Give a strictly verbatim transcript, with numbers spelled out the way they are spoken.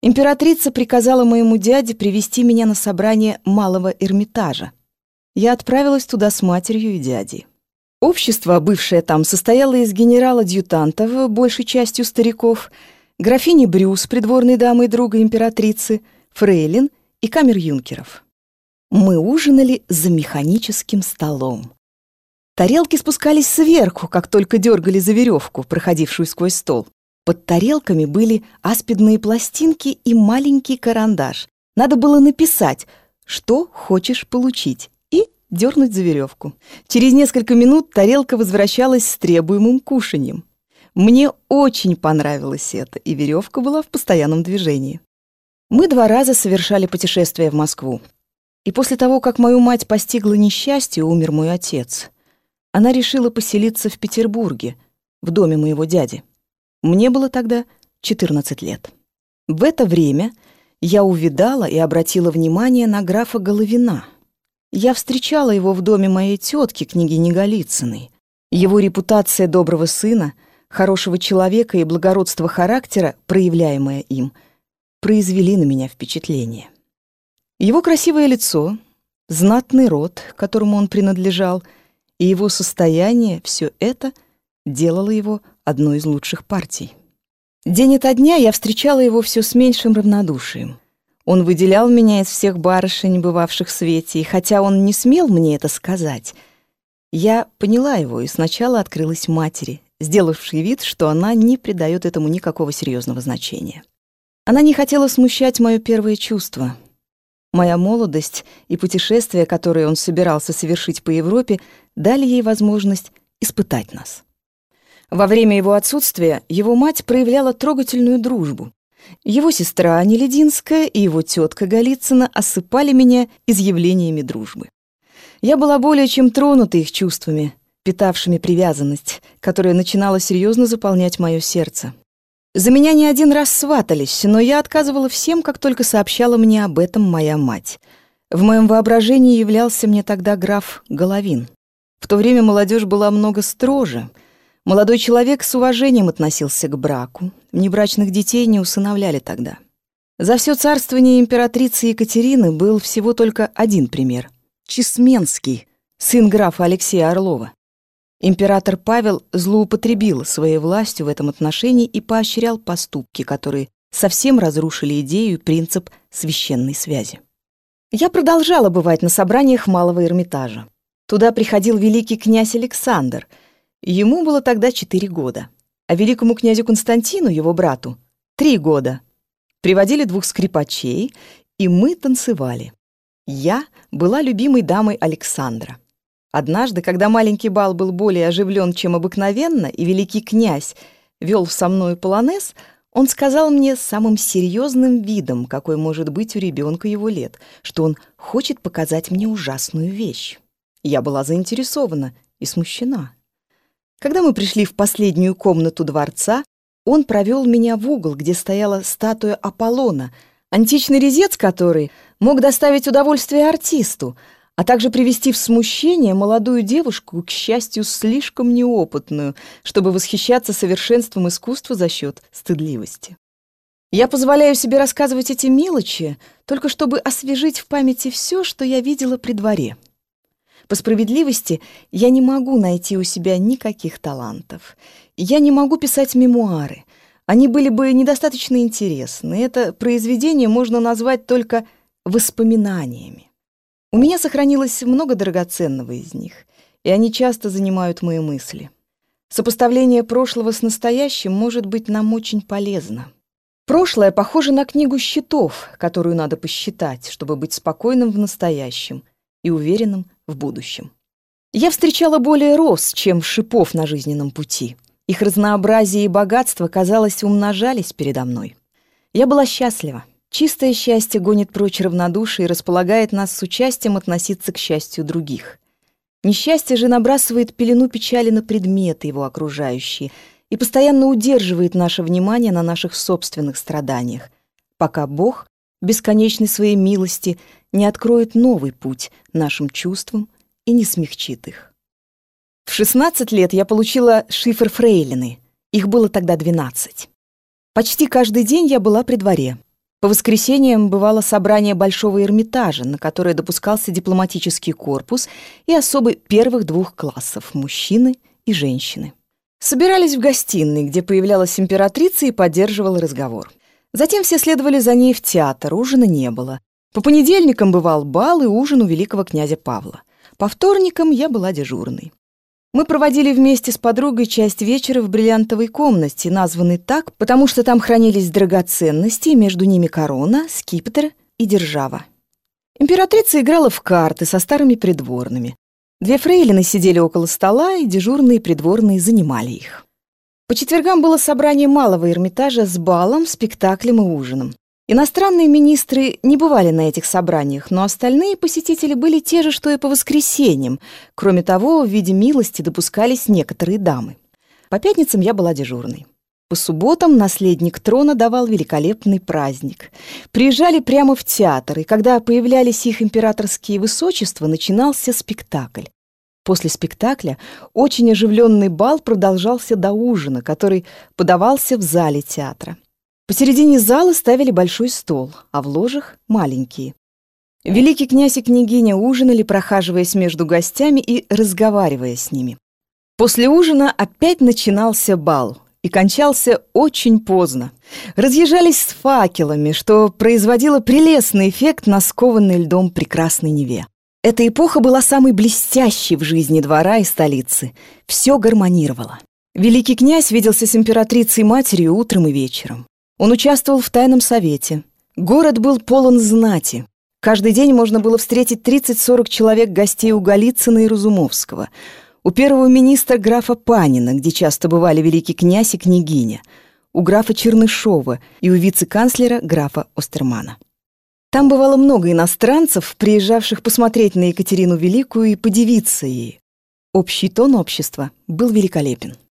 Императрица приказала моему дяде привести меня на собрание Малого Эрмитажа. Я отправилась туда с матерью и дядей. Общество, бывшее там, состояло из генерал-адъютантов, большей частью стариков, графини Брюс, придворной дамы и друга императрицы, фрейлин и камер-юнкеров. Мы ужинали за механическим столом. Тарелки спускались сверху, как только дергали за веревку, проходившую сквозь стол. Под тарелками были аспидные пластинки и маленький карандаш. Надо было написать, что хочешь получить, и дернуть за веревку. Через несколько минут тарелка возвращалась с требуемым кушаньем. Мне очень понравилось это, и веревка была в постоянном движении. Мы два раза совершали путешествие в Москву. И после того, как мою мать постигло несчастье, умер мой отец, она решила поселиться в Петербурге, в доме моего дяди. Мне было тогда четырнадцать лет. В это время я увидала и обратила внимание на графа Головина. Я встречала его в доме моей тетки, княгини Голицыной. Его репутация доброго сына, хорошего человека и благородство характера, проявляемое им, произвели на меня впечатление. Его красивое лицо, знатный род, которому он принадлежал, и его состояние — все это делало его одной из лучших партий. День ото дня я встречала его все с меньшим равнодушием. Он выделял меня из всех барышень, бывавших в свете, и хотя он не смел мне это сказать, я поняла его и сначала открылась матери, сделавшей вид, что она не придает этому никакого серьезного значения. Она не хотела смущать мое первое чувство. Моя молодость и путешествия, которые он собирался совершить по Европе, дали ей возможность испытать нас. Во время его отсутствия его мать проявляла трогательную дружбу. Его сестра Нелединская и его тетка Голицына осыпали меня изъявлениями дружбы. Я была более чем тронута их чувствами, питавшими привязанность, которая начинала серьезно заполнять мое сердце. За меня не один раз сватались, но я отказывала всем, как только сообщала мне об этом моя мать. В моем воображении являлся мне тогда граф Головин. В то время молодежь была много строже. Молодой человек с уважением относился к браку. Внебрачных детей не усыновляли тогда. За все царствование императрицы Екатерины был всего только один пример — Чесменский, сын графа Алексея Орлова. Император Павел злоупотребил своей властью в этом отношении и поощрял поступки, которые совсем разрушили идею и принцип священной связи. Я продолжала бывать на собраниях Малого Эрмитажа. Туда приходил великий князь Александр. Ему было тогда четыре года, а великому князю Константину, его брату, три года. Приводили двух скрипачей, и мы танцевали. Я была любимой дамой Александра. Однажды, когда маленький бал был более оживлен, чем обыкновенно, и великий князь вел со мною полонез, он сказал мне с самым серьезным видом, какой может быть у ребенка его лет, что он хочет показать мне ужасную вещь. Я была заинтересована и смущена. Когда мы пришли в последнюю комнату дворца, он провел меня в угол, где стояла статуя Аполлона, античный резец которой мог доставить удовольствие артисту, а также привести в смущение молодую девушку, к счастью, слишком неопытную, чтобы восхищаться совершенством искусства за счет стыдливости. Я позволяю себе рассказывать эти мелочи, только чтобы освежить в памяти все, что я видела при дворе. По справедливости, я не могу найти у себя никаких талантов. Я не могу писать мемуары. Они были бы недостаточно интересны. Это произведение можно назвать только воспоминаниями. У меня сохранилось много драгоценного из них, и они часто занимают мои мысли. Сопоставление прошлого с настоящим может быть нам очень полезно. Прошлое похоже на книгу счетов, которую надо посчитать, чтобы быть спокойным в настоящем и уверенным в будущем. Я встречала более роз, чем шипов на жизненном пути. Их разнообразие и богатство, казалось, умножались передо мной. Я была счастлива. Чистое счастье гонит прочь равнодушие и располагает нас с участием относиться к счастью других. Несчастье же набрасывает пелену печали на предметы его окружающие и постоянно удерживает наше внимание на наших собственных страданиях, пока Бог, бесконечной своей милости, не откроет новый путь нашим чувствам и не смягчит их. В шестнадцать лет я получила шифр фрейлины, их было тогда двенадцать. Почти каждый день я была при дворе. По воскресеньям бывало собрание Большого Эрмитажа, на которое допускался дипломатический корпус и особы первых двух классов – мужчины и женщины. Собирались в гостиной, где появлялась императрица и поддерживала разговор. Затем все следовали за ней в театр, ужина не было. По понедельникам бывал бал и ужин у великого князя Павла. По вторникам я была дежурной. Мы проводили вместе с подругой часть вечера в бриллиантовой комнате, названной так, потому что там хранились драгоценности, и между ними корона, скипетр и держава. Императрица играла в карты со старыми придворными. Две фрейлины сидели около стола, и дежурные придворные занимали их. По четвергам было собрание Малого Эрмитажа с балом, спектаклем и ужином. Иностранные министры не бывали на этих собраниях, но остальные посетители были те же, что и по воскресеньям. Кроме того, в виде милости допускались некоторые дамы. По пятницам я была дежурной. По субботам наследник трона давал великолепный праздник. Приезжали прямо в театр, и когда появлялись их императорские высочества, начинался спектакль. После спектакля очень оживленный бал продолжался до ужина, который подавался в зале театра. Посередине зала ставили большой стол, а в ложах — маленькие. Великий князь и княгиня ужинали, прохаживаясь между гостями и разговаривая с ними. После ужина опять начинался бал и кончался очень поздно. Разъезжались с факелами, что производило прелестный эффект на скованной льдом прекрасной Неве. Эта эпоха была самой блестящей в жизни двора и столицы. Все гармонировало. Великий князь виделся с императрицей-матерью утром и вечером. Он участвовал в тайном совете. Город был полон знати. Каждый день можно было встретить тридцать-сорок человек гостей у Голицына и Разумовского, у первого министра графа Панина, где часто бывали великий князь и княгиня, у графа Чернышова и у вице-канцлера графа Остермана. Там бывало много иностранцев, приезжавших посмотреть на Екатерину Великую и подивиться ей. Общий тон общества был великолепен.